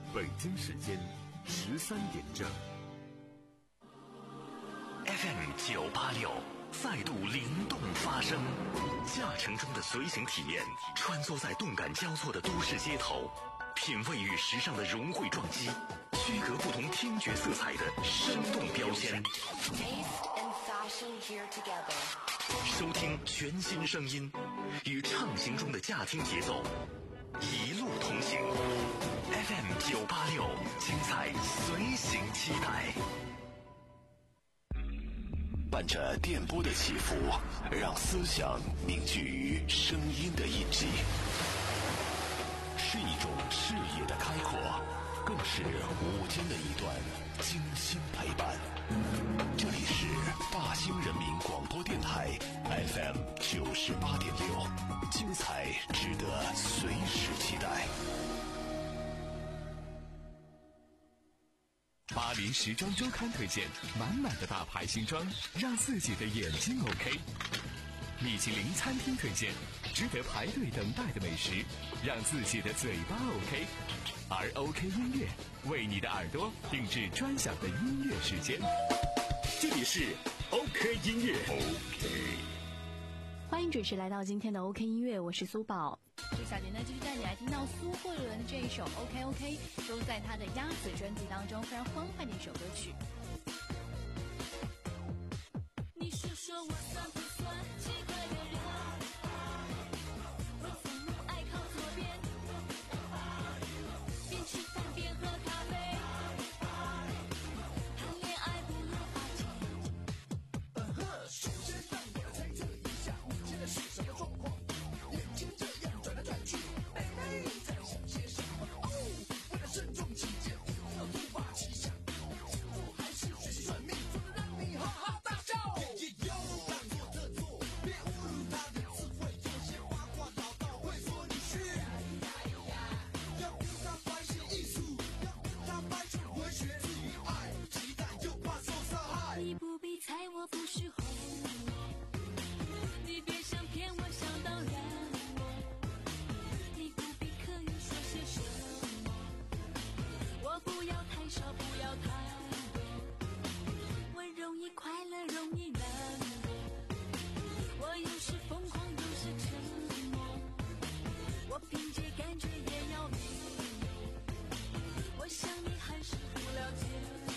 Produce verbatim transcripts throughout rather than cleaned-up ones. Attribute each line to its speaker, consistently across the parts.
Speaker 1: 北京时间十三点整。
Speaker 2: F M 九八六再度灵动发声，驾乘中的随行体验，穿梭在动感交错的都市街头，品味与时尚的融汇撞击，区隔不同听觉色彩的生动标签。收听全新声音，与畅行中的驾听节奏，一路同行。F M 九八六，精彩随行期待。伴着电波的起伏，让思想凝聚于声音的印记，是一种视野的开阔，更是午间的一段精心陪伴。这里是大兴人民广播电台 F M 九十八点六，精彩值得随时期待。
Speaker 3: 巴黎时装周刊推荐满满的大牌新装，让自己的眼睛 OK。米其林餐厅推荐值得排队等待的美食，让自己的嘴巴 OK。而 OK 音乐为你的耳朵定制专享的音乐时间。这里是 OK 音乐 OK。
Speaker 4: 欢迎准时来到今天的 OK 音乐，我是苏宝。
Speaker 5: 这小节呢继续带你来听到苏慧伦这一首 OK OK， 收录在她的鸭子专辑当中，非常欢快的一首歌曲。
Speaker 6: 你说说我算不算奇怪的人，我从不爱靠左边，边吃饭边喝咖啡，谈恋爱不如花钱。首先让我猜测一下你现在是什么状况，眼睛这样转来转去，妹妹在想些什么？哦，为了慎重起见，要突发奇想，幸福还是学习算命，做的让你哈哈大笑。勇敢做这做，别侮辱他的智慧，有些花花老道会说你虚。要跟他拍些艺术，要跟他拍出文学，至于爱期待又怕受伤害。你不必猜我不是红，你别想骗我想当然我，你不必刻意说些什么，我不要太少不要太多，我容易快乐容易难过，我有时疯狂有时沉默，我凭借感觉也要命，我想你还是不了解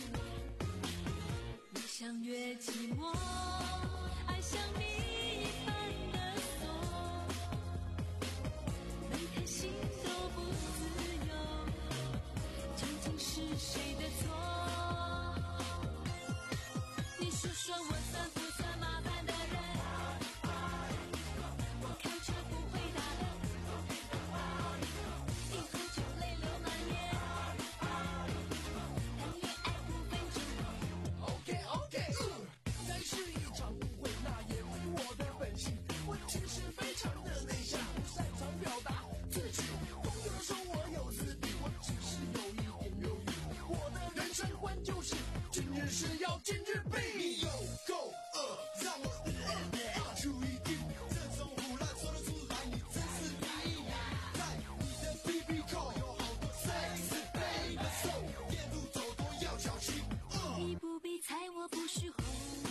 Speaker 6: 我，越想越寂寞，爱像你一般的锁，每颗心都不自由，究竟是谁的错？你说说我算不算麻烦的人，我开车不会打灯，一喝酒泪流满面，谈恋爱不分钟。 OK OK， 再是一场误会，那也非我的本性，我其实非常的内向，不擅长表达自己，总有人说我有自闭，我只是有一点犹豫，我的人生观就是今日事要今日毕。你有够恶，让我呃出一定，这种胡乱说得出来，你真是第一。在你的 B B 扣有好多 sexy baby， so 夜路走多要小心。你不必猜我不是红，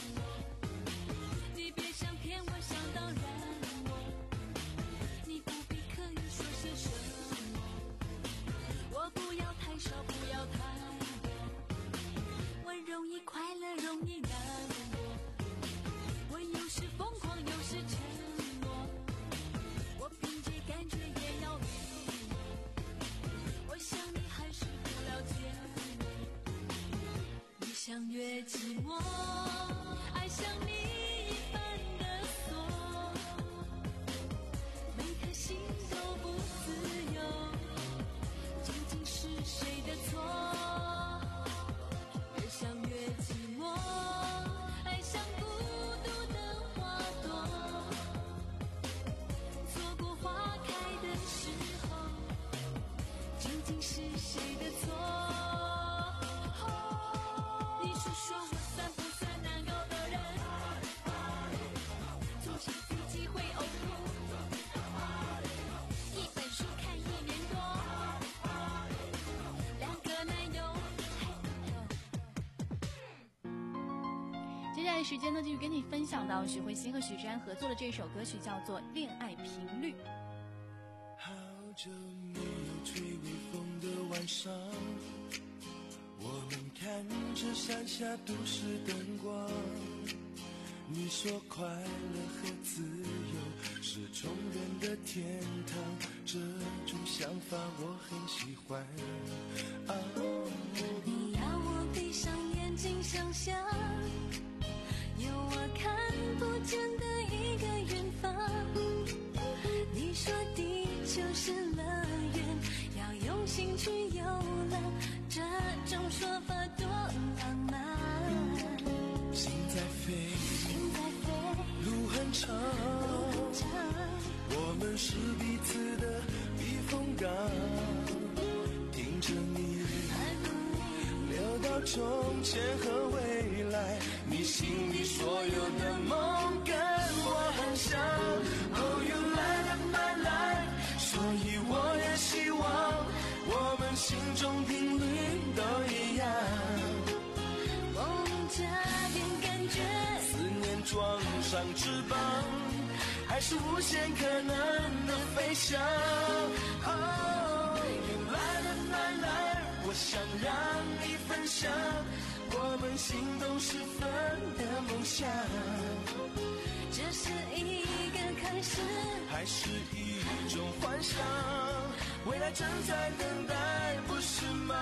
Speaker 6: 你别想骗我想当然我，你不必刻意说些什么，我不要太少不要太多，我容易快乐容易难过，我有时疯狂有时沉默，我凭借感觉也要命，我想你还是不了解我，越想越寂寞，爱像你一般的锁，每颗心都不自由，究竟是谁的错？越想越寂寞，爱像孤独的花朵，错过花开的时候，究竟是谁的错？你说说我算不算难搞的人，坐上飞机会呕吐，一本书看一年多，两
Speaker 5: 在时间呢，继续跟你分享到许慧欣和许志安合作的这首歌曲，叫做《恋爱频率》。
Speaker 6: 好久没有吹微风的晚上，我们看着山下都市灯光。你说快乐和自由是重人的天堂，这种想法我很喜欢。啊，
Speaker 7: 你要我闭上眼睛想象，有我看不见的一个远方。你说地球是乐园，要用心去游览，这种说法多浪漫。
Speaker 6: 心在飞，
Speaker 7: 心在飞，
Speaker 6: 路很长，
Speaker 7: 路很长，
Speaker 6: 我们是彼此的避风港。听着你聊到从前和未来，你心里所有的梦跟我很像。Oh, you light up my life， 所以我也希望我们心中频率都一样。
Speaker 7: 梦加点感觉，
Speaker 6: 思念装上翅膀，还是无限可能的飞翔。Oh, you light up my life， 我想让你分享我们心动时分的梦想。
Speaker 7: 这是一个开始，
Speaker 6: 还是一种幻想，未来正在等待，不是吗？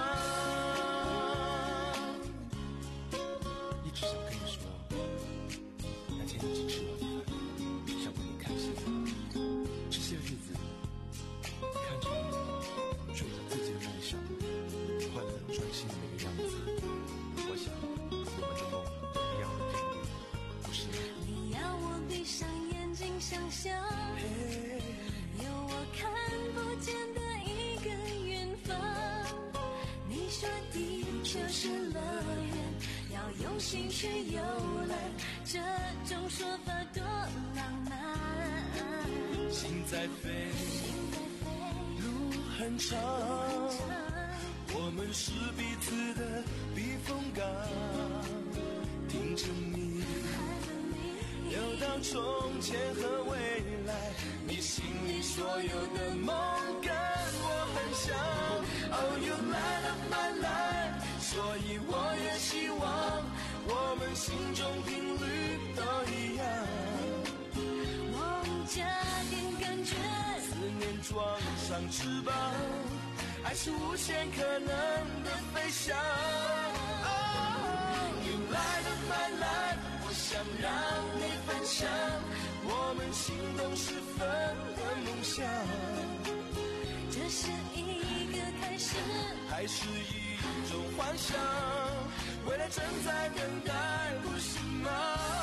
Speaker 6: 一直想跟你说，那天一起吃晚饭，想为你开心。这些日子看着你追着自己的梦想，快乐专心的那个样子，我想我们的梦一样的频率，不是吗？
Speaker 7: 你要我闭上眼睛想象，有我看不见的一个远方。你说地球是乐园，要用心去游览，这种说法多浪漫。
Speaker 6: 心在飞，
Speaker 7: 心在飞，
Speaker 6: 路很长，
Speaker 7: 路很长，
Speaker 6: 我们是彼此的避风港。听着你聊到从前和未来，你心里所有的梦跟我很像。Oh, you light up my life， 所以我也希望我们心中频率都一样。
Speaker 7: 梦加点感觉，
Speaker 6: 思念装上翅膀，爱是无限可能的飞翔。Oh, you light up my life， 我想让你分享我们心动时分的梦想。
Speaker 7: 这是一个开始，
Speaker 6: 还是一种幻想，未来正在等待，不是吗？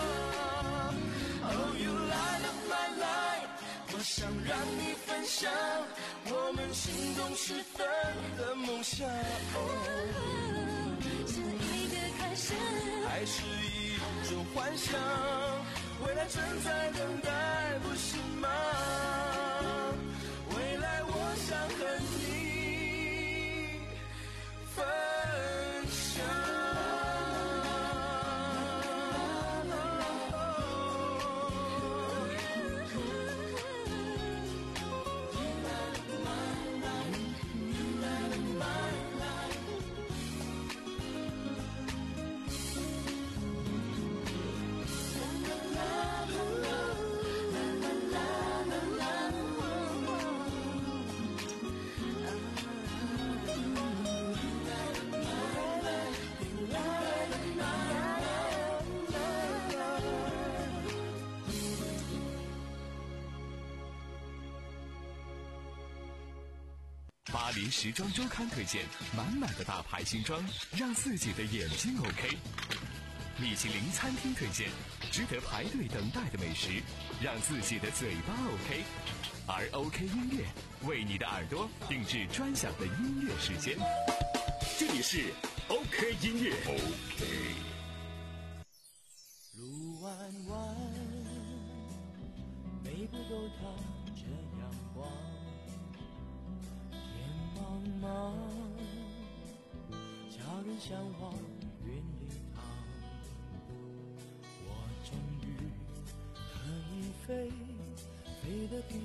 Speaker 6: Oh, you light up my life， 我想让你分享我们心动时分的梦想。
Speaker 7: 是一个开始，
Speaker 6: 还是一种幻想，未来正在等待，不是吗？未来我想和你分享。
Speaker 3: 巴黎时装周刊推荐满满的大牌新装，让自己的眼睛 OK。米其林餐厅推荐值得排队等待的美食，让自己的嘴巴 OK。而 OK 音乐为你的耳朵定制专享的音乐时间。这里是 OK 音乐 OK。
Speaker 6: 路弯弯，每步都踏着阳光。天茫茫，家人相望云一趟。我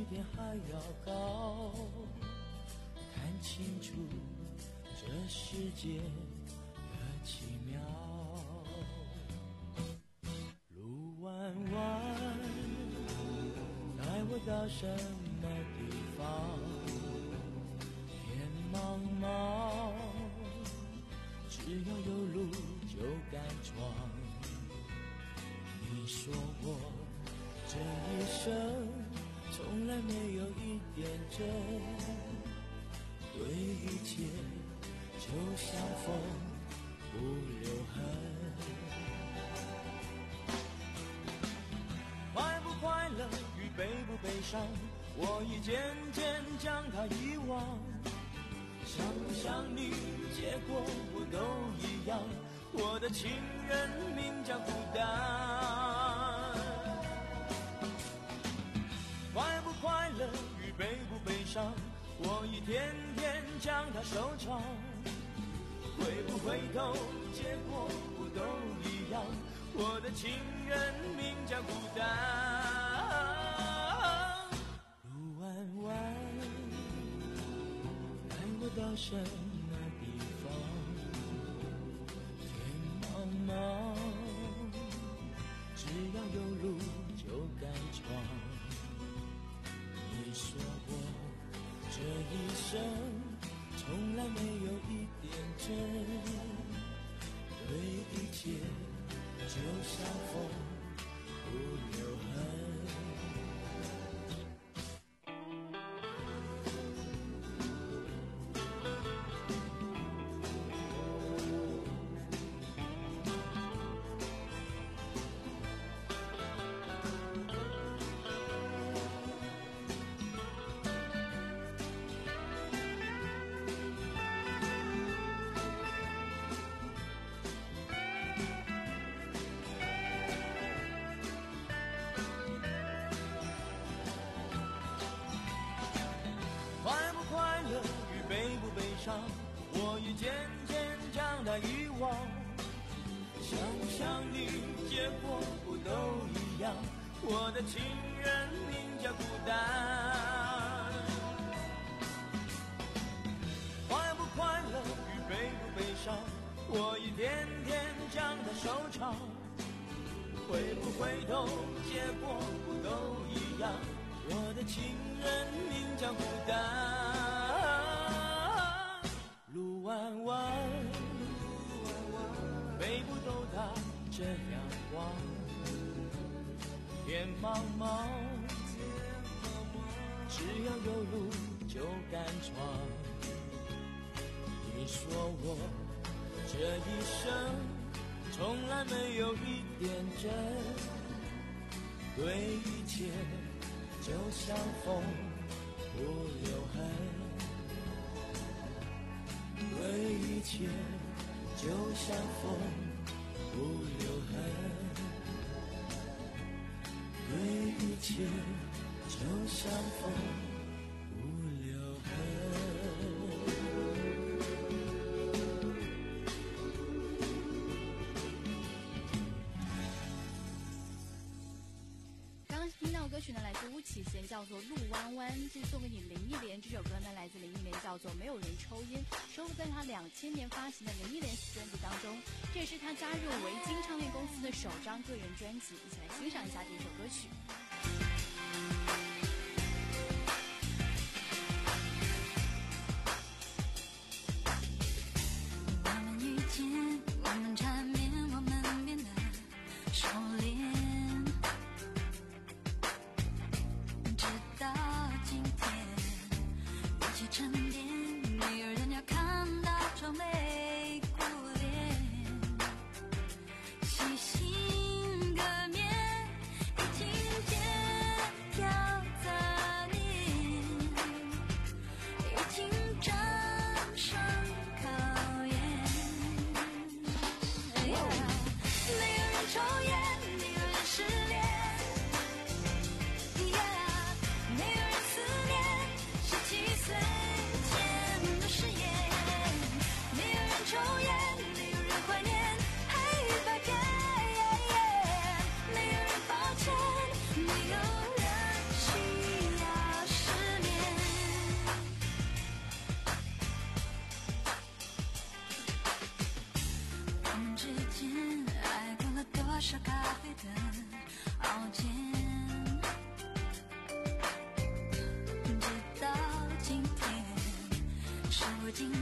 Speaker 6: 天还要高，看清楚这世界的奇妙。路弯弯，带我到什么地方？天茫茫，只要有路就敢闯。你说我这一生从来没有一点真，对一切就像风不留痕。快不快乐与悲不悲伤，我已渐渐将它遗忘。想不想你，结果不都一样。我的情人名叫孤单。快不快乐与悲不悲伤，我一天天将它收藏。回不回头，结果不都一样。我的情人名叫孤单。路弯弯，带我到什么地方？天茫茫，只要有路就敢闯。你说我这一生从来没有一点真，对一切就像风不留痕。悲不悲伤，我已渐渐将它遗忘。想不想你，结果不都一样。我的情人名叫孤单。快不快乐与悲不悲伤，我一天天将它收藏。回不回头，结果不都一样。我的情人名叫孤单。路弯弯，背不走它这样光。天茫茫，只要有路就敢闯。你说我这一生从来没有一点真，对一切就像风不留痕。对一切就像风不留痕，对一切就像风不留痕。
Speaker 5: 刚刚听到歌曲呢，来自巫启贤，叫做《路弯弯》，是送给你林忆莲。这首歌呢，来自林忆莲，叫做《没有人抽烟》，收录在她两千年发行的林忆莲专辑当中。这也是她加入维京唱片公司的首张个人专辑。一起来欣赏一下这首歌曲。
Speaker 7: 我们遇见，我们缠绵，我们变得熟练。到今天，一起沉淀，没有人要看到愁眉苦脸，细心的面，一听见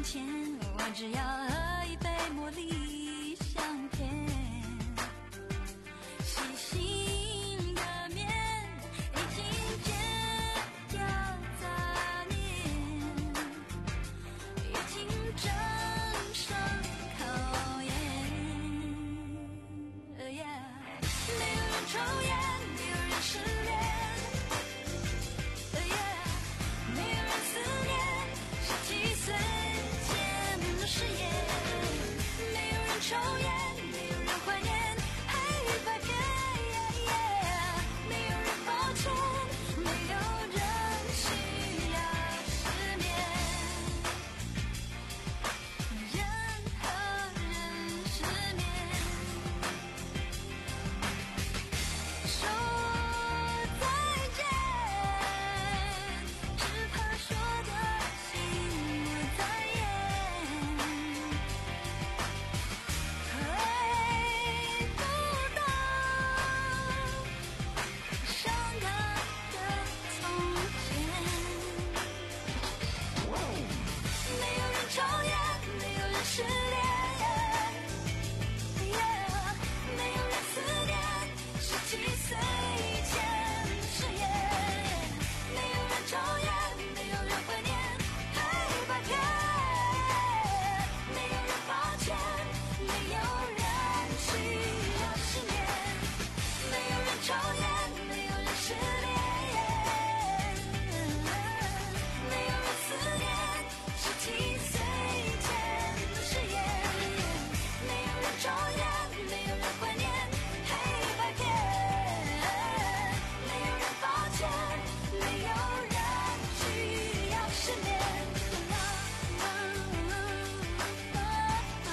Speaker 7: 前，我只要喝一杯茉莉香甜，细心的面已经戒掉杂念，已经正上考验。呃耶，没有人抽烟，没有人失恋。呃耶，没有人思念十七岁前的誓言。没有人抽烟，没有人怀念黑白片。没有人抱歉，没有人需要失眠。人和人失眠，说再见，只怕说的心不在焉。回不到伤感的从前。没有人抽烟，没有人失恋。没有人思念十七岁前誓言。没有人抽烟，没有人怀念黑白片。没有人抱歉，没有人需要失眠。没有人抽烟，没有人失恋。没有人思念十七岁前的誓言。没有人抽烟，没有人怀念黑白片。没有人抱歉，没有人需要失眠。啦啦啦啦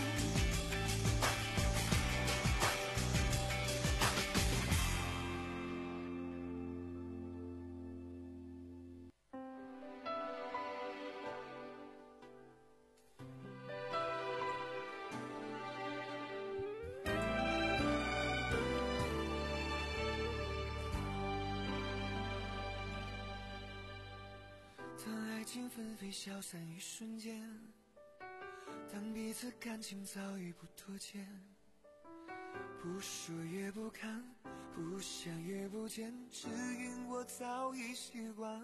Speaker 6: 当爱情纷飞消散一瞬间，当彼此感情早已不拖欠，不说也不看，不想也不见，只因我早已习惯。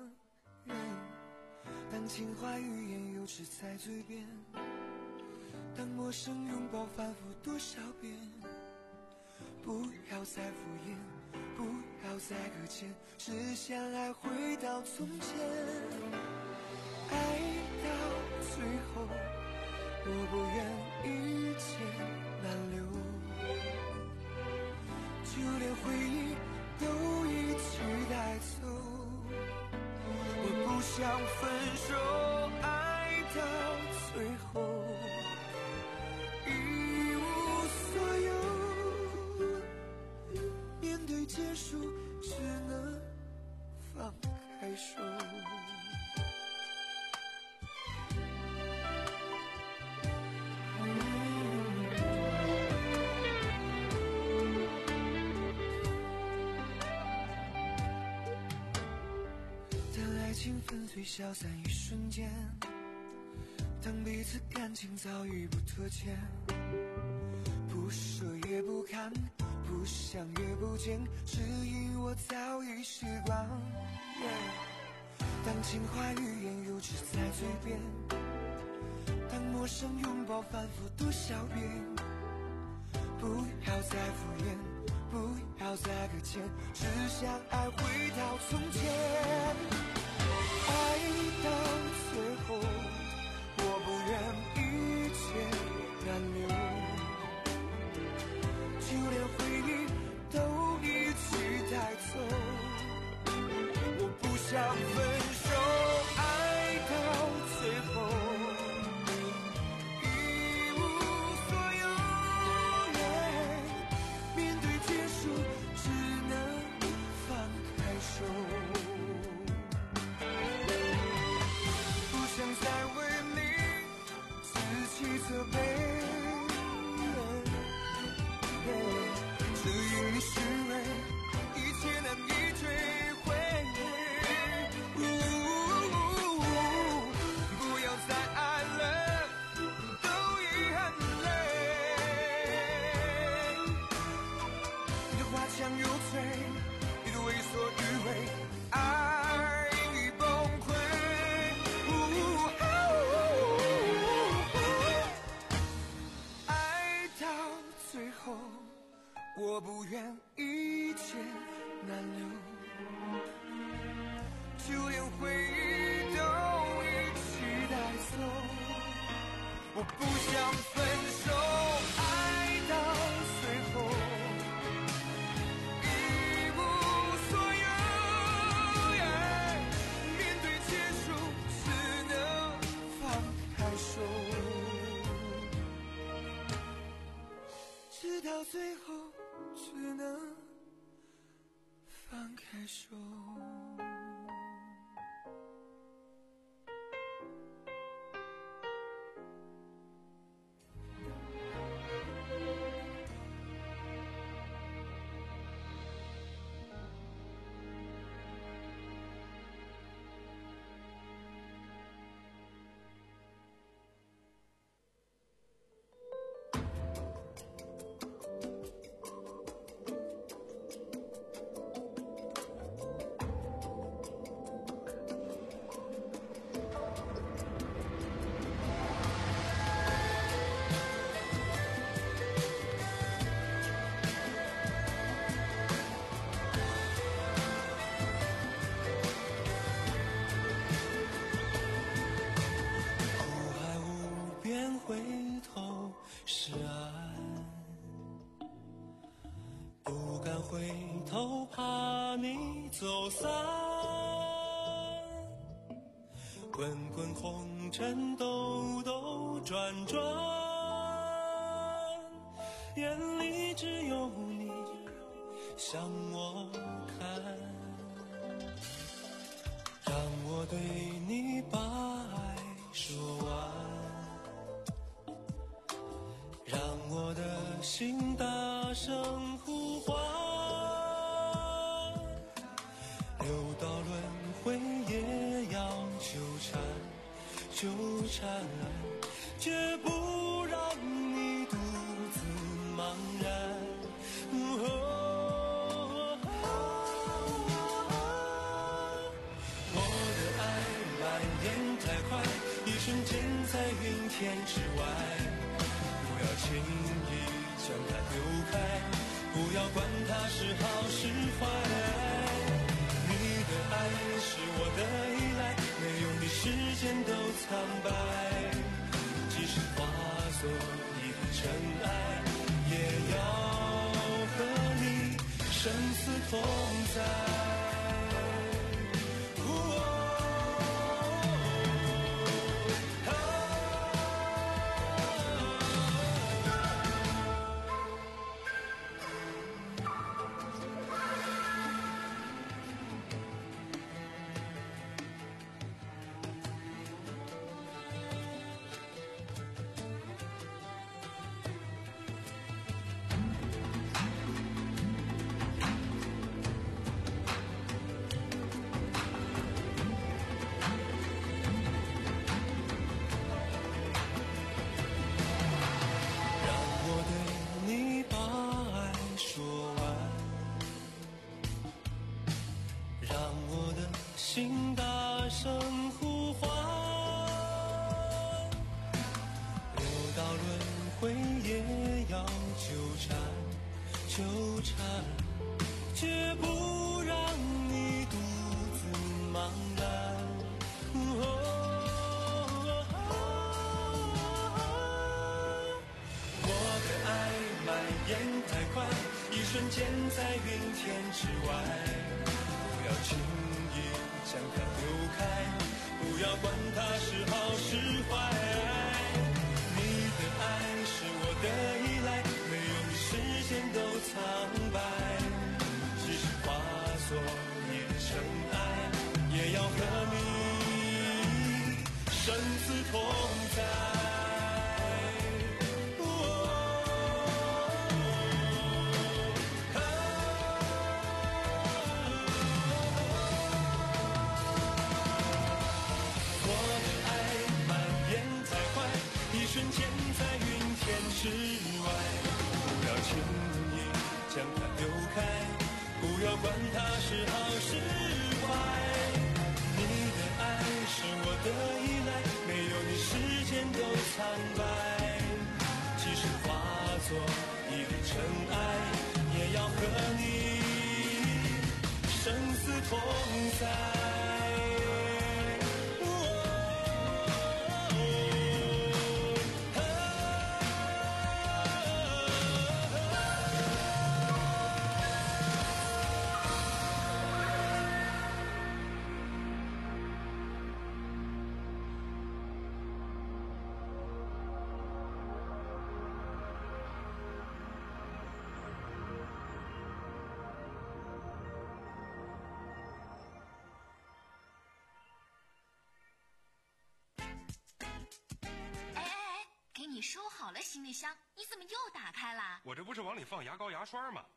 Speaker 6: 当情话语言又只在嘴边，当陌生拥抱反复多少遍，不要再敷衍，不要再搁浅，只想爱回到从前。爱到最后，我不愿一切难留，就连回忆都一起带走。我不想分手，爱到最后一无所有，面对结束只能放开手。爱情纷飞消散一瞬间，当彼此感情早已不拖欠，不说也不看，不想也不见，只因我早已习惯。当情话语言又只在嘴边，当陌生拥抱反复多少遍，不要再敷衍，不要再搁浅，只想爱回到从前。爱到最后，我不愿一切难留，就连回忆都一起带走。我不想分手，爱到最后一无所有，面对结束只能放开手。 言一切难留，就连回忆都一起带走。我不想分手，爱到最后一无所有，面对结束只能放开手，直到最后只能放开手。回头是爱，不敢回头，怕你走散。滚滚红尘，兜兜转转，眼里只有你向我看，让我对你把爱说完。让我的心大声呼唤，六道轮回也要纠缠，纠缠，绝不让你独自茫然。哦，我的爱蔓延太快，一瞬间在云天之外。不要轻易将它丢开，不要管它是好是坏。你的爱是我的依赖，没有你时间都苍白。即使化作一个尘埃，也要和你生死同在。心大声呼唤，六道轮回也要纠缠，纠缠，绝不让你独自茫然。哦，我的爱蔓延太快，一瞬间在云天之外。不要轻将它丢开，不要管它是好是坏。你的爱是我的依赖，没有你时间都苍白。即使化作一个尘埃，也要和你生死同在。我的爱蔓延太快，
Speaker 8: 你收好了行李箱，你怎么又打开了？
Speaker 9: 我这不是往里放牙膏牙刷吗？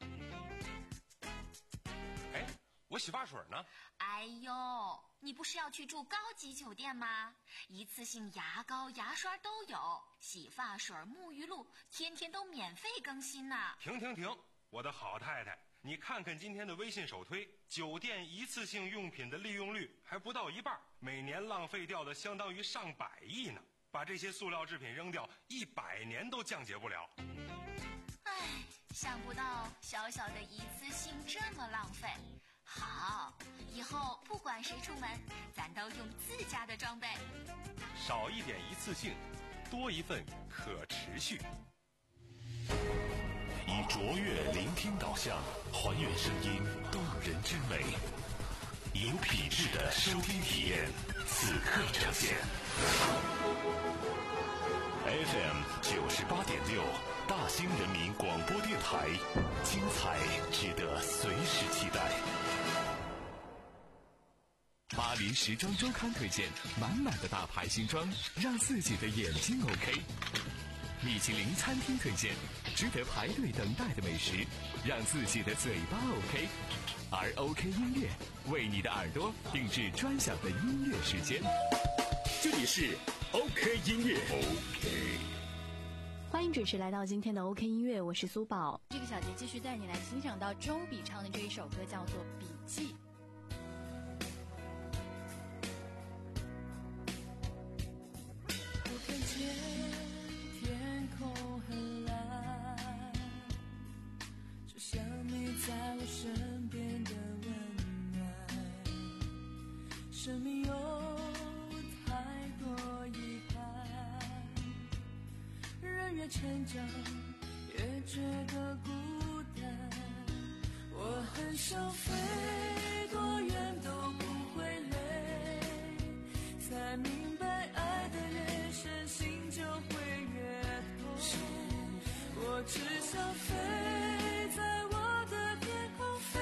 Speaker 9: 哎，我洗发水呢？
Speaker 8: 哎呦，你不是要去住高级酒店吗？一次性牙膏牙刷都有，洗发水沐浴露天天都免费更新呢。
Speaker 9: 停停停，我的好太太，你看看今天的微信首推，酒店一次性用品的利用率还不到一半，每年浪费掉的相当于上百亿呢。把这些塑料制品扔掉，一百年都降解不了。
Speaker 8: 唉，想不到小小的一次性这么浪费。好，以后不管谁出门，咱都用自家的装备。
Speaker 1: 少一点一次性，多一份可持续。
Speaker 2: 以卓越聆听导向，还原声音动人之美，有品质的收听体验，此刻呈现。F M 九十八点六，大兴人民广播电台，精彩值得随时期待。
Speaker 3: 巴黎时装周刊推荐，满满的大牌新装，让自己的眼睛 OK。米其林餐厅推荐，值得排队等待的美食，让自己的嘴巴 OK。而 OK 音乐为你的耳朵定制专享的音乐时间。
Speaker 1: 这里是 OK 音乐 OK。
Speaker 4: 欢迎准时来到今天的 OK 音乐，我是苏宝。
Speaker 5: 这个小节继续带你来欣赏到周笔唱的这一首歌，叫做《笔记》。
Speaker 6: 我看见天空很蓝，就像你在我身边的温暖。生命有太多遗憾，人越成长越觉得孤单。我很想飞多远都不会累，才明白爱的越深心就会越痛。我只想飞在我的天空飞，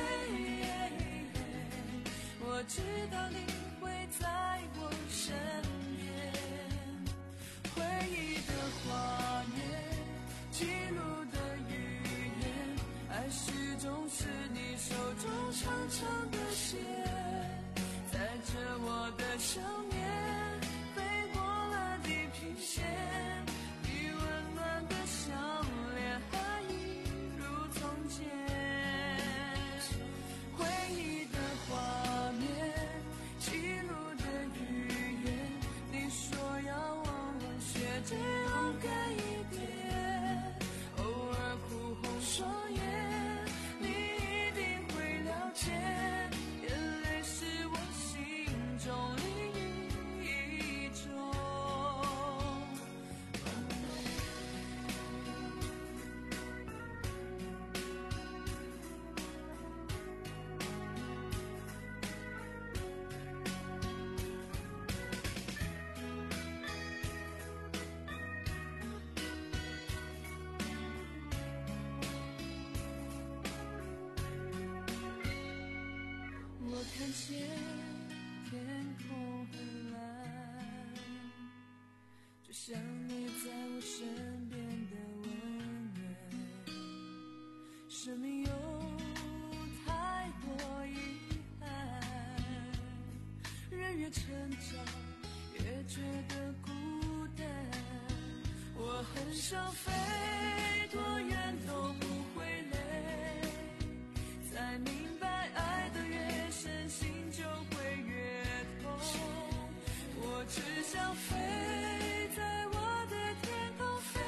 Speaker 6: 我知道你会在我身边。回忆的画面，记录的语言，爱始终是你手中长长的线，载着我的想念，飞过了地平线。你温暖的笑脸还一如从前。回忆的画面，记录的语言，你说要我学着勇敢一点，偶尔哭红双眼，你一定会了解，眼泪是我心中另一种。我看见天空很蓝，就像你在我身边的温暖。生命有太多遗憾，人越成长越觉得孤单。我很想飞多远都不会累，才明白爱的越深心就会越痛。我只想飞在我的天空飞，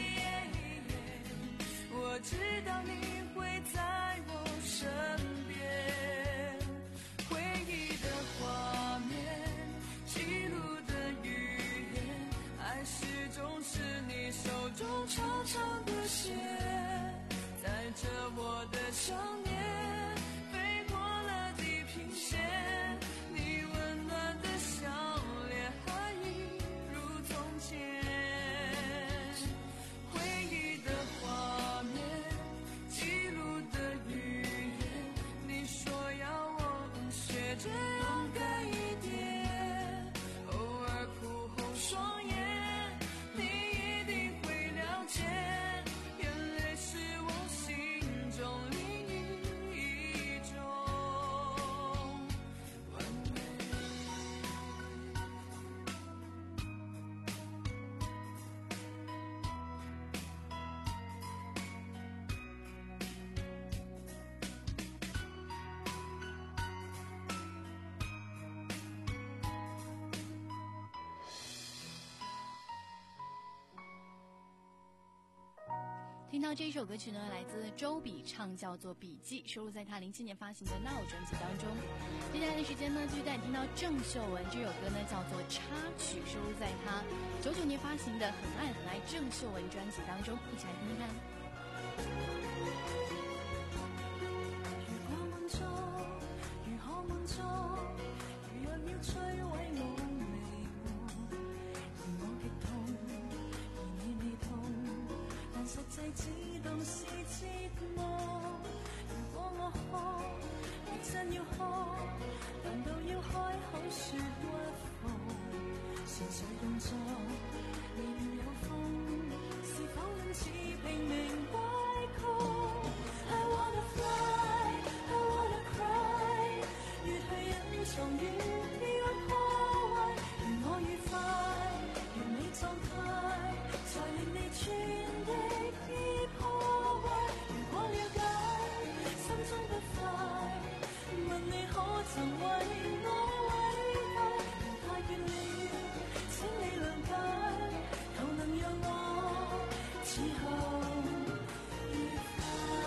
Speaker 6: 我知道你会在我身边。回忆的画面，记录的语言，爱始终是你手中长长的线，载着我的想念，飞过了地平线。你温暖的笑脸还一如从前。回忆的画面，记录的语言，你说要我学着勇敢一点，偶尔哭红双眼，你一定会
Speaker 5: 听到这一首歌曲呢，来自周笔畅，叫做《笔记》，收录在他零七年发行的《Now》专辑当中。接下来的时间呢，继续带你听到郑秀文这首歌呢，叫做《插曲》，收录在他九九年发行的《很爱很爱郑秀文》专辑当中，一起来听听看。
Speaker 7: 如果滿足，如何滿足？如若要摧毀我未活，而我極痛，而你未痛，但實際只當是折磨。如果我哭，亦真要哭，難道要開口說屈服？純粹動作，未料有風，是否因此拼命歪曲 ？I wanna fly, I wanna cry， 越去隱藏越要破壞，如我愉快，完美狀態，才令你全的已破壞。如果了解，心中不快，問你可曾為我偉大？人太倦了，請你諒解，求能讓我此後愉快。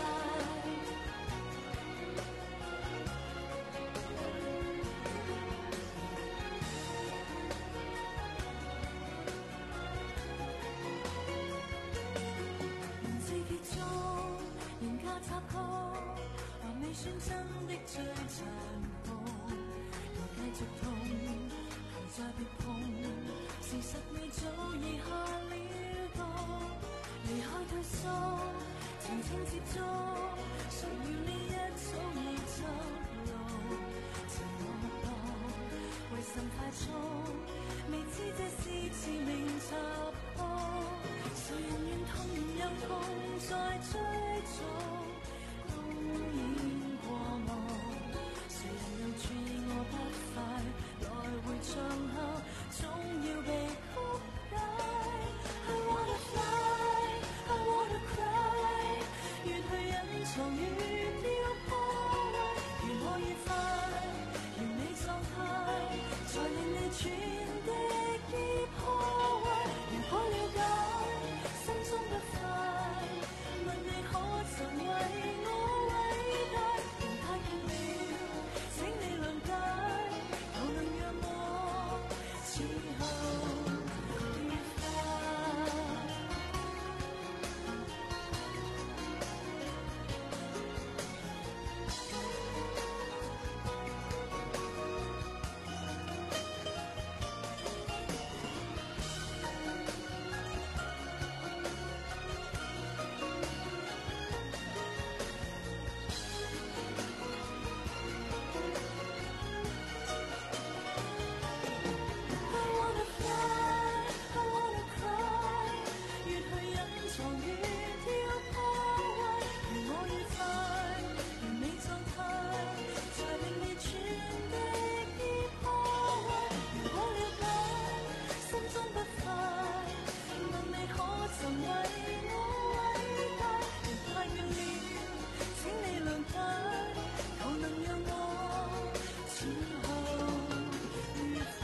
Speaker 7: 文字結束，言價插曲，還未算真的最殘酷。若繼續痛，求再別碰，事實你早已下了毒。離開退縮，靜靜接觸，誰料你一早已走路。情我薄，為甚太速？未知這是致命插曲。誰人願痛又痛再追逐，都已過目。誰人又注意我不快，來回場合總要被曲解。I wanna fly, I wanna cry， 越去隱藏越要破壞。如我愉快，完美狀態，才令你全的已破壞。如果了解，心中不快，問你可曾為我偉大？人太倦了，請你諒解，求能讓我此後愉快。I wanna fly, I wanna cry， 越去隱藏越要破壞。如我愉快，完美狀態，才令你全的已破壞。如果了解，心中不快，問你可曾為我偉大？人太倦了，請你諒解，求能讓我此後愉快。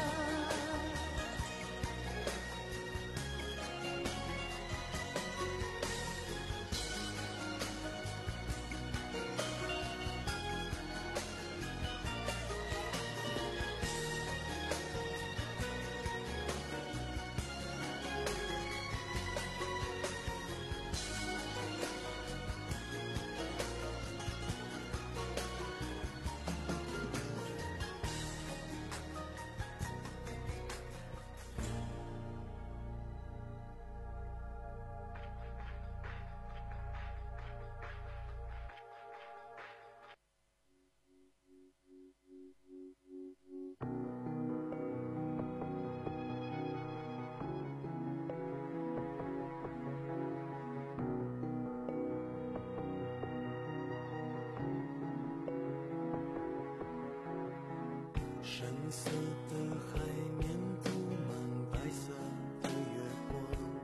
Speaker 6: 深色的海面布满白色的月光，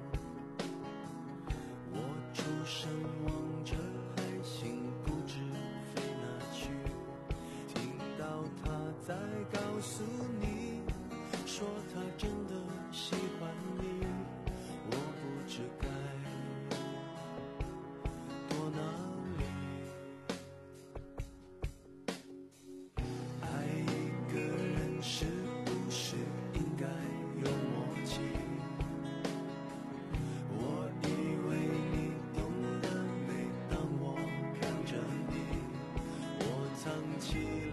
Speaker 6: 我出神望着海星不知飞哪去，听到他在告诉你，说他真的喜欢你，我不知该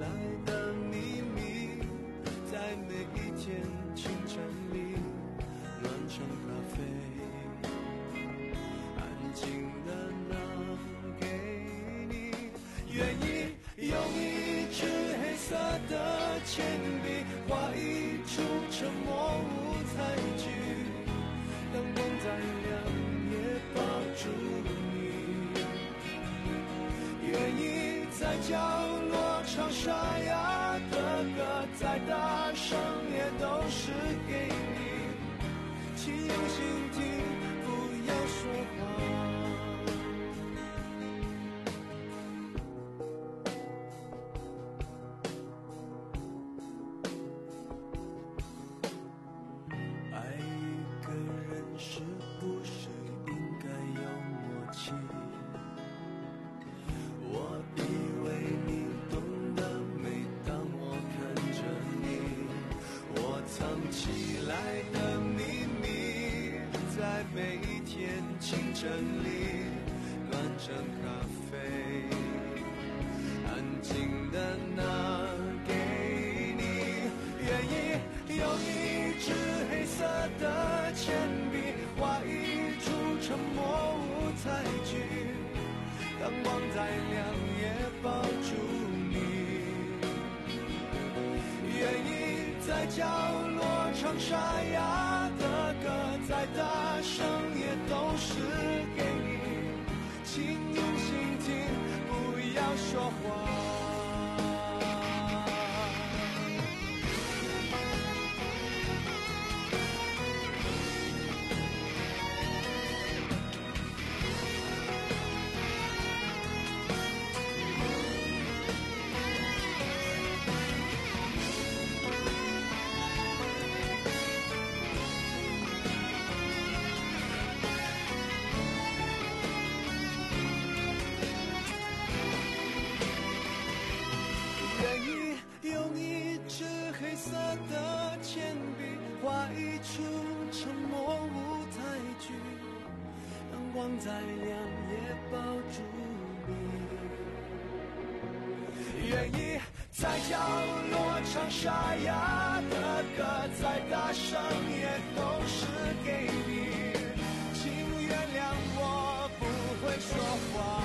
Speaker 6: 的秘密，在每一天清晨里暖成咖啡，安静的拿给你。愿意用一支黑色的铅笔画一出沉默舞台剧，灯光再亮也抱住你。愿意在角落唱沙哑的歌，再大声也都是给你，请用心听，不要说话。爱一个人是不是应该有默契？我以为你懂得，每当我看着你，我藏起来的秘密，在每一天清晨里暖成咖啡，安静的拿给你。愿意用一支黑色的铅笔画一出沉默舞台剧，灯光再亮也抱住你。愿意在角落唱沙哑的歌，再大声也都是给你，请用心听，不要说话。色的铅笔画一出沉默舞台剧，灯光再亮也抱住你。愿意在角落唱沙哑的歌，再大声也都是给你，请原谅我不会说话。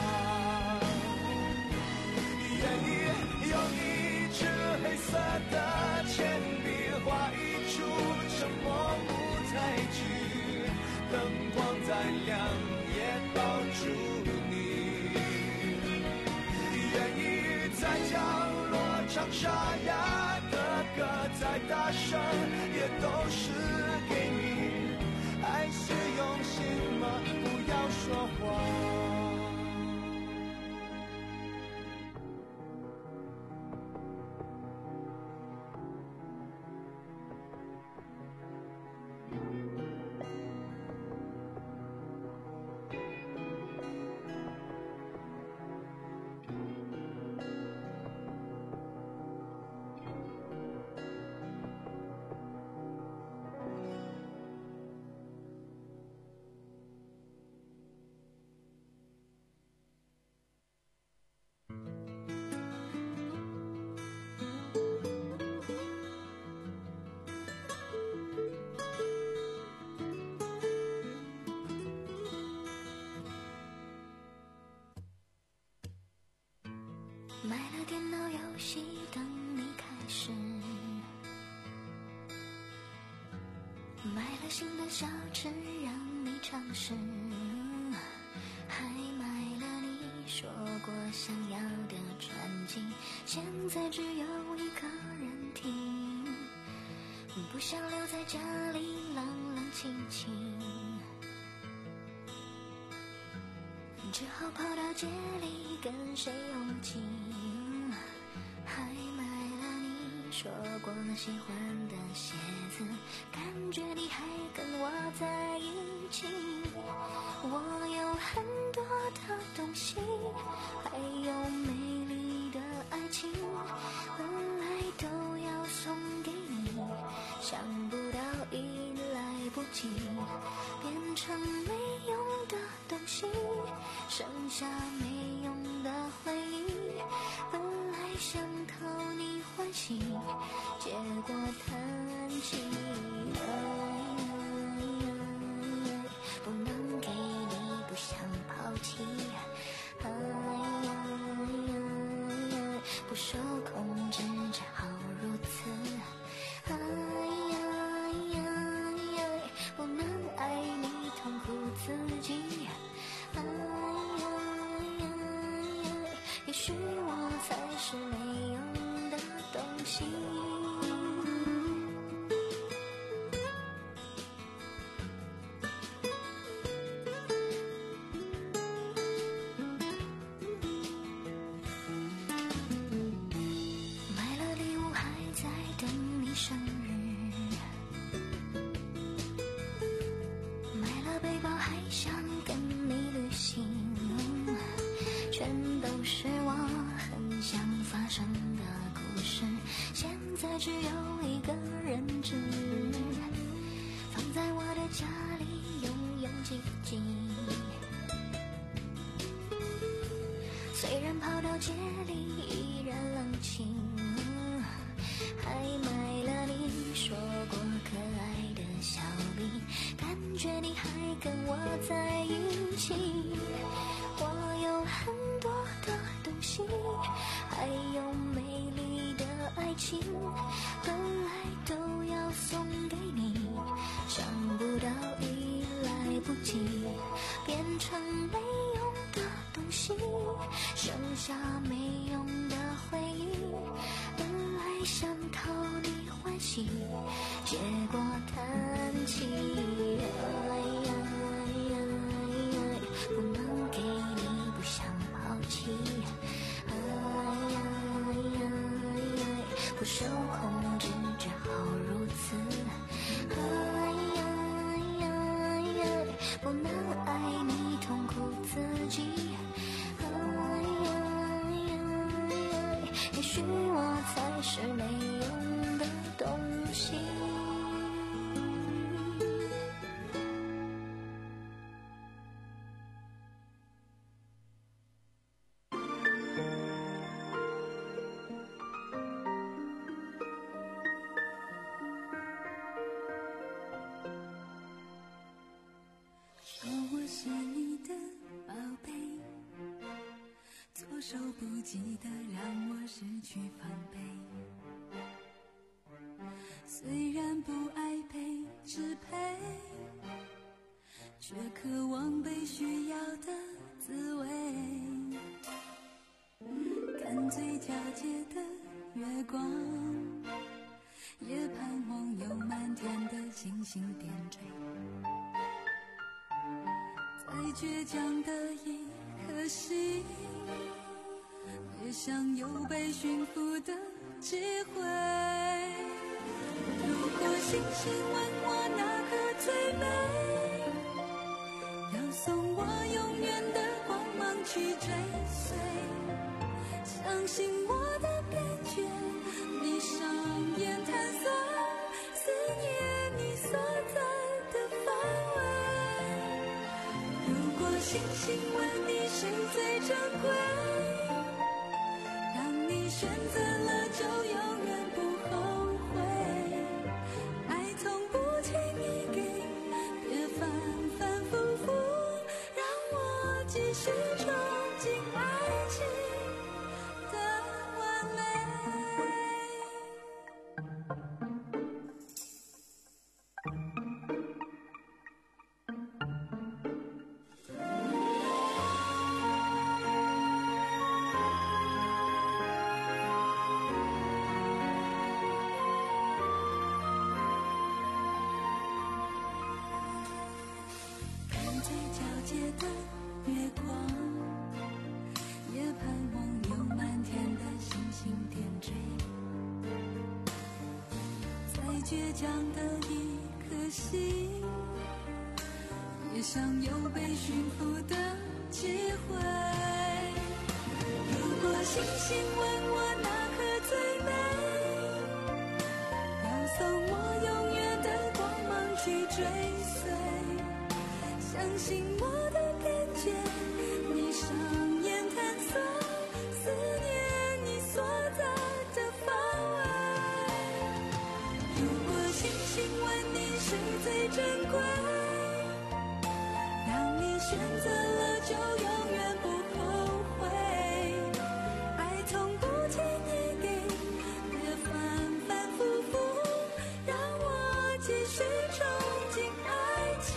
Speaker 6: 愿意用一支黑色的铅笔画一出沉默舞台剧，灯光再亮也抱住你。愿意在角落唱沙哑的歌，再大声也都是给你。爱是用心吗？不要说谎。
Speaker 7: 买了电脑游戏等你开始，买了新的小吃让你尝试，还买了你说过想要的专辑，现在只有一个人听，不想留在家里冷冷清清，只好跑到街里跟谁拥挤，还买了你说过喜欢的鞋子，感觉你还跟我在一起。我有很多的东西，还有美丽的爱情，本来都要送给你，想不到已来不及，变成没用的东西，剩下没用的回忆。 本来想讨你欢喜，结果叹气。不能给你，不想抛弃。不受控制，只好如此。不能爱你，痛苦自己。也许我才是没用的东西。买了礼物还在等你生日，买了背包还想跟你旅行，全都是我很想发生的故事，现在只有一个人知，放在我的家里永永寂寂。虽然跑到街里依然冷清，还买了你说过可爱的小笔，感觉你还跟我在一起。我有很多的东西，还有美丽的爱情，本来都要送给你，想不到已来不及，变成没用的东西，剩下没用的回忆。本来想讨你欢喜，结果叹气。不能给你，不想抛弃。不受控制，只好如此。不能爱你，痛苦自己。也许我才是没用的东西。
Speaker 6: 说我是你的宝贝，措手不及的让我失去防备。虽然不爱被支配，却渴望被需要的滋味。看最皎洁的月光，也盼望有满天的星星点缀。再倔强的一颗心，也想有被驯服的机会。如果星星问我哪颗最美，要送我永远的光芒去追随。相信我的边界，闭上眼探索，思念你所在的范围。如果星星问你谁最珍贵，让你选择了就永远不后悔。爱从不轻易给，别反反复复，让我继续憧憬爱情的完美。看最皎洁的月光，也盼望有满天的星星点缀。再倔强的一颗心，也想有被驯服的机会。如果星星问我哪颗最美，要送我永远的光芒去追随。相信我的感觉，闭上眼探索，思念
Speaker 7: 选择了就永远不后悔，爱从不轻易给，别反反复复，让我继续憧憬爱情。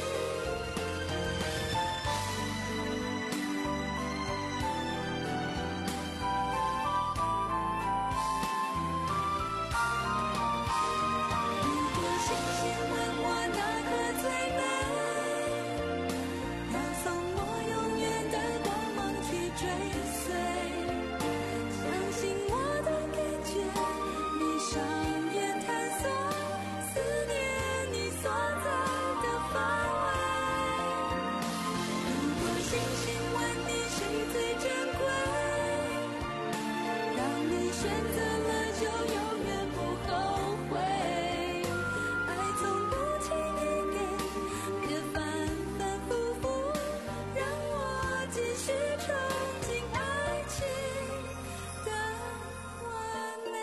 Speaker 7: 如果星星问我哪个最美，要送我永远的光芒去追随，相信我的感觉，闭上眼探索，思念你所在的范围。如果星星问你谁最珍贵，让你选择了就永远不后悔，爱从不轻易给，别反反复复，让我继续憧憬爱情的完美。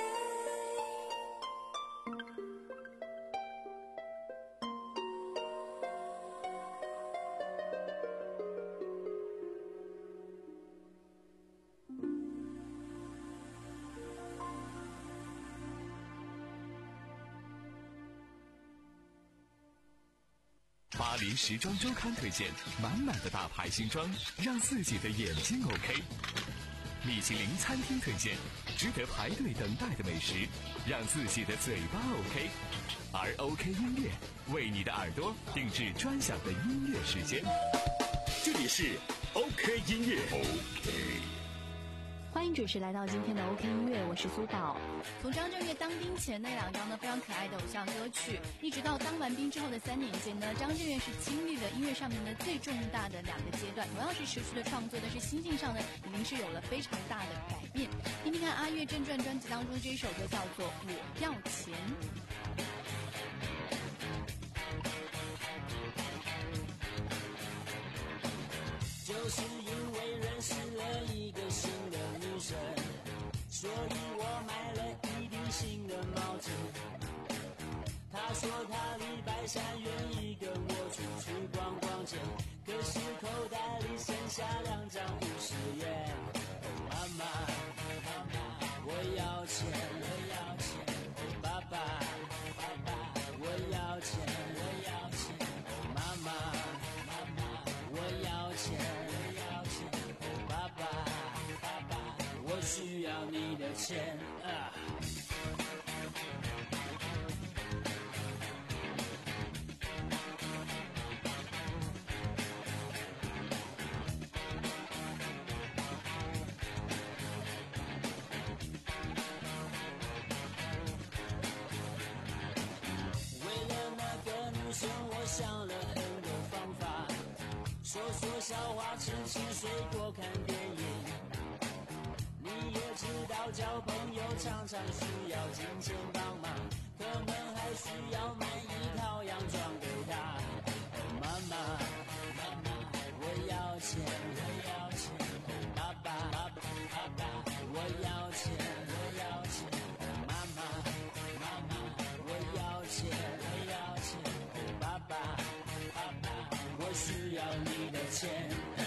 Speaker 3: 巴黎时装周刊推荐满满的大牌新装，让自己的眼睛 OK。米其林餐厅推荐值得排队等待的美食，让自己的嘴巴 OK。而 OK 音乐为你的耳朵定制专享的音乐时间。
Speaker 2: 这里是 OK 音乐 OK。
Speaker 4: 欢迎准时来到今天的 OK 音乐，我是苏宝。
Speaker 5: 从张震岳当兵前那两张呢非常可爱的偶像歌曲，一直到当完兵之后的三年间呢，张震岳是经历了音乐上面的最重大的两个阶段，同样是持续的创作，但是心境上呢已经是有了非常大的改变。听听看阿岳正传专辑当中这一首歌叫做《我要钱》。
Speaker 6: 就是因为认识了一个新的女生，所以我买了一顶新的帽子。她说她礼拜三愿意跟我出去逛逛街，可是口袋里剩下两张五十元。哦妈妈，妈妈，我要钱，我要钱。哦爸爸，爸爸，我要钱，我要钱。哦妈妈，妈妈，我要钱，我要钱。哦爸爸，爸爸，我需要你的钱啊。我想了很多方法，说说笑话，吃吃水果，看电影。你也知道交朋友常常需要金钱帮忙，可能还需要买一套洋装给他。哦妈妈，妈妈，我要钱，我要钱。哦爸爸，爸爸，爸爸，我要钱，我要钱。哦妈妈，妈妈，我要钱，我要钱。爸爸，爸爸，我需要你的钱。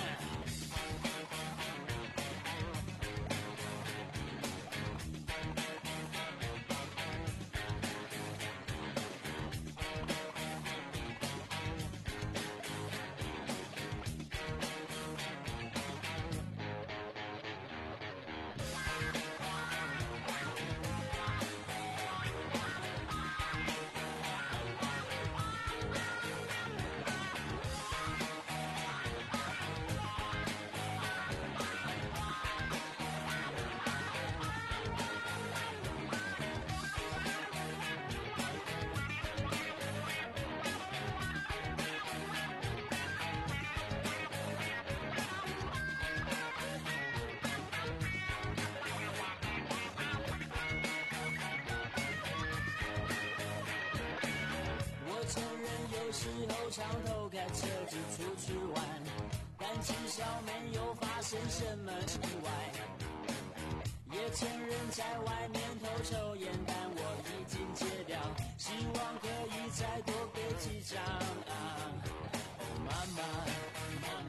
Speaker 6: 承认有时候常偷开车子出去玩，但至少没有发生什么意外。也承认在外面偷抽烟，但我已经戒掉，希望可以再多给几张啊。哦妈妈，妈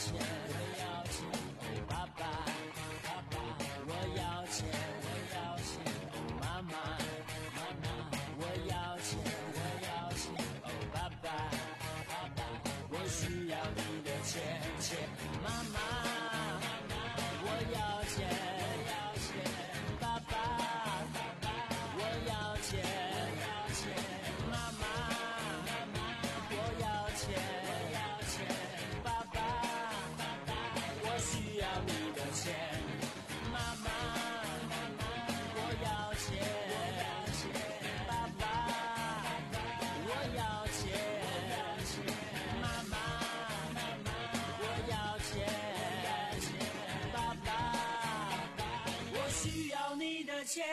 Speaker 6: 钱，我要钱，哦爸爸，爸爸，我要钱，我要钱，哦妈妈，妈妈，我要钱，我要钱，哦爸爸，爸爸，我需要你的钱钱，妈妈，我要钱，我要钱，爸爸，爸爸，我要钱，我要钱，妈妈，妈妈，我要钱，我要钱，爸爸，爸爸，我需要你的钱，妈妈，妈妈，我要钱，我要钱，爸爸，爸爸，我要钱，我要钱，妈妈，妈妈，我要钱，我要钱，爸爸，爸爸，我需要你的钱。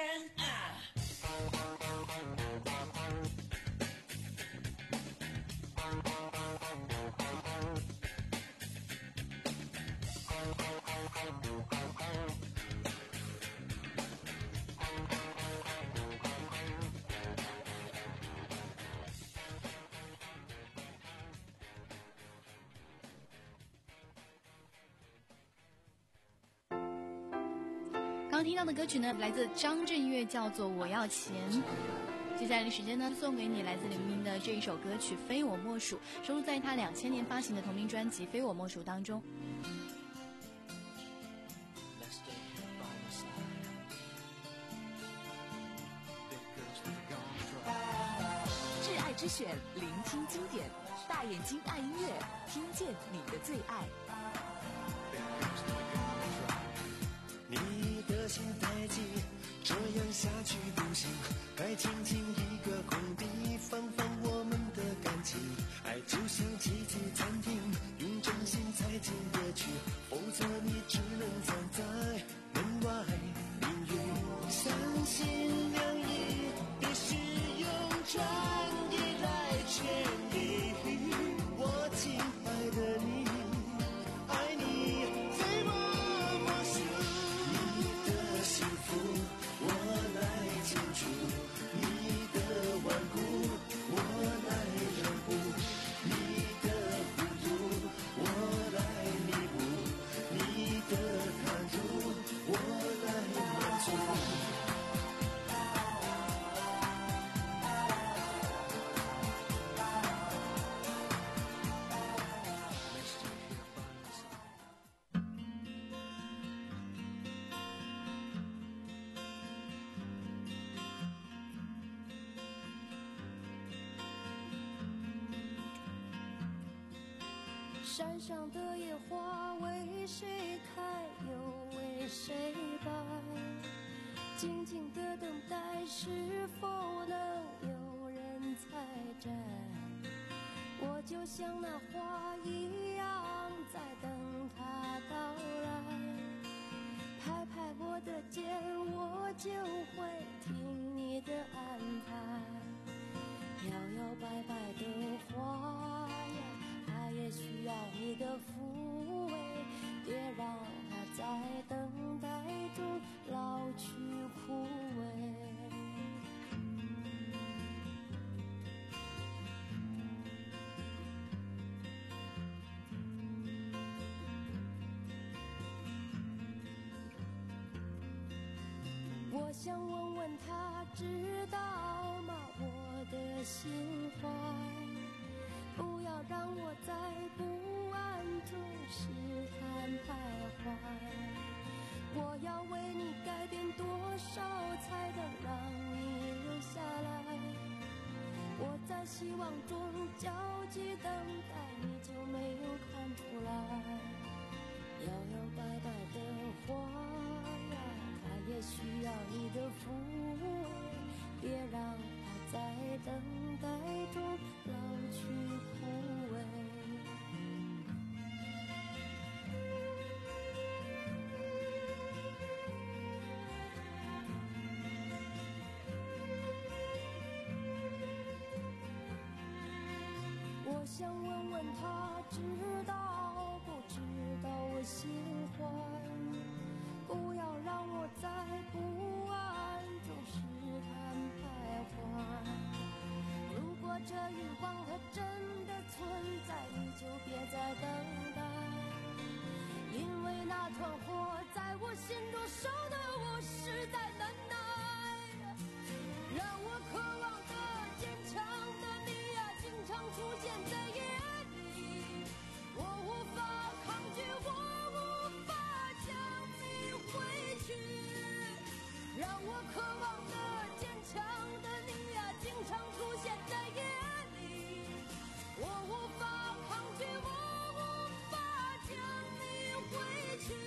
Speaker 5: 刚听到的歌曲呢，来自张震岳，叫做《我要钱》。接下来的时间呢，送给你来自林明的这一首歌曲《非我莫属》，收录在他两千年发行的同名专辑《非我莫属》当中。
Speaker 10: 挚爱之选，聆听经典，大眼睛爱音乐，听见你的最爱。
Speaker 6: 你的心太急，这样下去不行，该轻轻一个空地，放放我们的感情。爱就像奇迹餐厅，用真心才进得去，否则你只能站在门外。命运三心两意，别是用专一来权利。我亲爱的你，爱你非我莫属。你的幸福我来清楚，你的顽固我来让步，你的糊涂我来弥补，你的贪图我来满足。
Speaker 7: 山上的野花为谁开又为谁败？静静的等待，是否能有人采摘？我就像那花一样，在等它到来。拍拍我的肩，我就会听你的安排。摇摇摆摆的花呀，它也需要你的抚慰，别让它在等待中老去枯萎。我想问问他，知道吗我的心怀？不要让我在不安中试探徘徊。我要为你改变多少，才能让你留下来？我在希望中焦急等待，你就没有看出来？摇摇摆摆的花呀，它也需要你的抚慰，别让它在等待中老去枯萎。我想问问他，知道不知道我心怀？不要让我在不安中试探徘徊。如果这欲望它真的存在，你就别再等待。 团火在我心中烧得我实在难耐，让我渴望的坚强的你呀，经常出现在夜里，我无法抗拒，我无法将你挥去，让我渴望的坚强的你呀，经常出现在夜里，我无法抗拒，我无法将你挥去。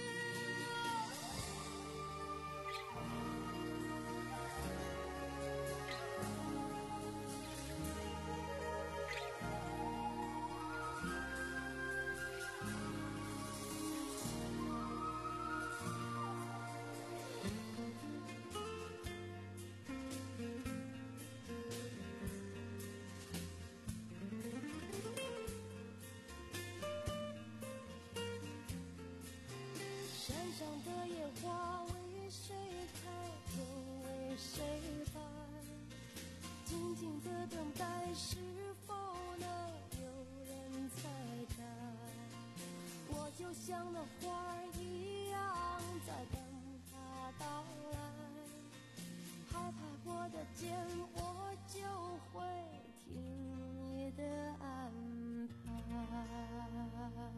Speaker 7: 山上的野花为谁开，又为谁败？静静的等待，是否能有人采摘？我就像那花儿一样，在等它到来。拍拍我的肩，我就会听你的安排。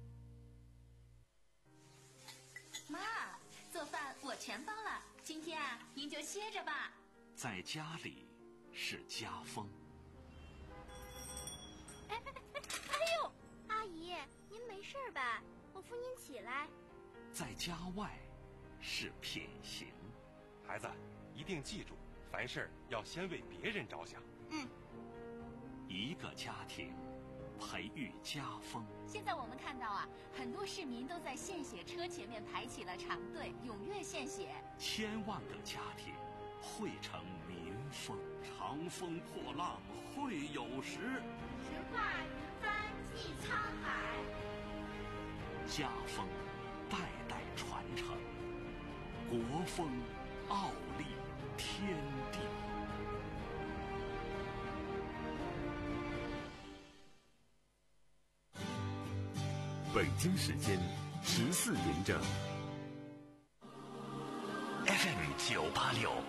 Speaker 8: 妈，做饭我全包了，今天啊，您就歇着吧。
Speaker 2: 在家里是家风。
Speaker 11: 哎哎哎哎呦，阿姨，您没事吧？我扶您起来。
Speaker 2: 在家外是品行。
Speaker 9: 孩子，一定记住，凡事要先为别人着想。
Speaker 11: 嗯。
Speaker 2: 一个家庭培育家风。
Speaker 8: 现在我们看到啊，很多市民都在献血车前面排起了长队，踊跃献血。
Speaker 2: 千万个家庭汇成民风，长风破浪会有时，
Speaker 11: 直挂云帆济沧海。
Speaker 2: 家风代代传承，国风傲立天地。
Speaker 12: 北京时间十四点整。
Speaker 2: F M 九八六